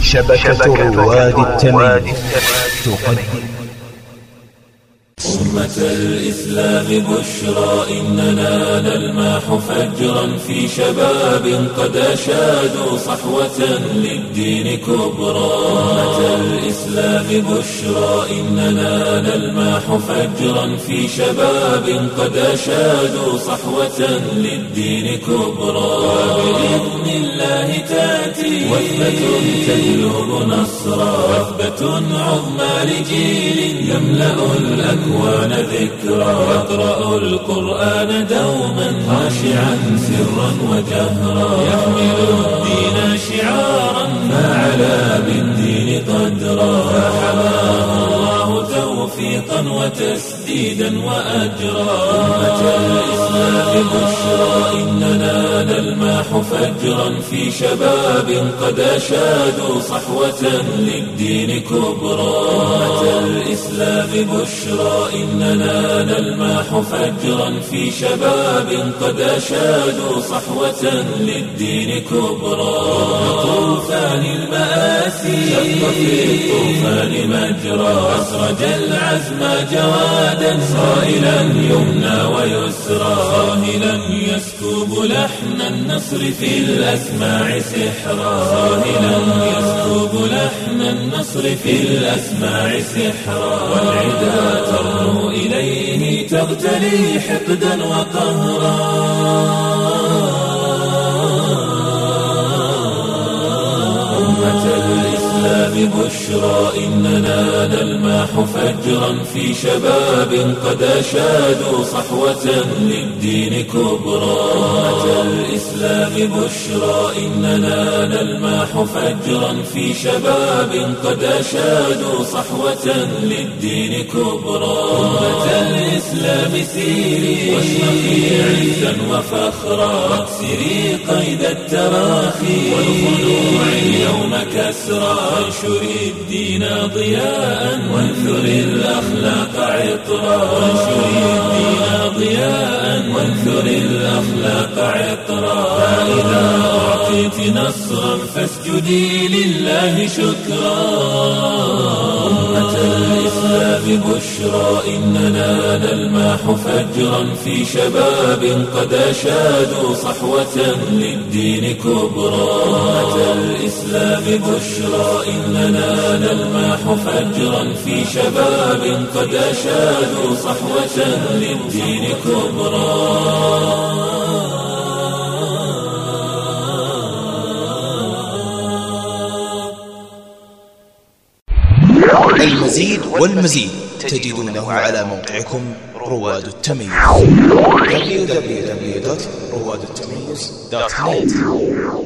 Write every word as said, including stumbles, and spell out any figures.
شبكة رواد التمييز تقدم. أمة الإسلام بشرى إننا نلمح فجرا في شباب قد أشادوا صحوة للدين كبرى. أمة الإسلام بشرى إننا نلمح فجرا في شباب قد أشادوا صحوة للدين كبرى. وبإذن الله تأتي وثبة تجلب نصرا، وثبة عظمى لجيل يملأ الأكوان الأكوان ذكرى. يقرأ القرآن دوما خاشعا سرا وجهرا، يحمل الدين شعارا فعلى بالدين قدرا. فحماه الله توفيقا وتسديدا وأجرا. أمة الإسلام بشرى إننا نلمح فجرا في شباب قد أشادوا صحوة للدين كبرى. أمة الإسلام بشرى إننا نلمح فجرا في شباب قد أشادوا صحوة للدين كبرى. طوفان المآسي شق في الطوفان مجرى، أسرج العزم جوادا صائلا يمنى ويسرى، صاهلا يسكب لحن النصر في الأسماع سحرا، صاهلا يسكب لحن النصر في الأسماع سحرا. والعدا ترنو إليه تغتلي حقدا وقهرا. أمة الإسلام بشرى إننا نلمح فجرا في شباب قد أشادوا صحوة للدين كبرى. أمة الإسلام بشرى إننا نلمح فجرا في شباب قد أشادوا صحوة للدين كبرى. أمة الإسلام سيري واشرقي عزا وفخرا، واكسري قيد التراخي والخنوع اليوم كسرى. وانشري الدين ضياء وانثري الأخلاق عطرا، وانشري الدين ضياء وانثري الأخلاق عطرا. فإذا أعطيت نصرا فاسجدي لله شكرا. أمة الإسلام بشرى إننا نلمح فجرا في شباب قد أشادوا صحوة للدين كبرى. أمة الإسلام بشرى إننا نلمح فجرا في شباب قد أشادوا صحوة للدين كبرى. المزيد والمزيد تجدونه على موقعكم رواد التمييز دبليو دبليو دبليو دوت رواد التمييز دوت نت.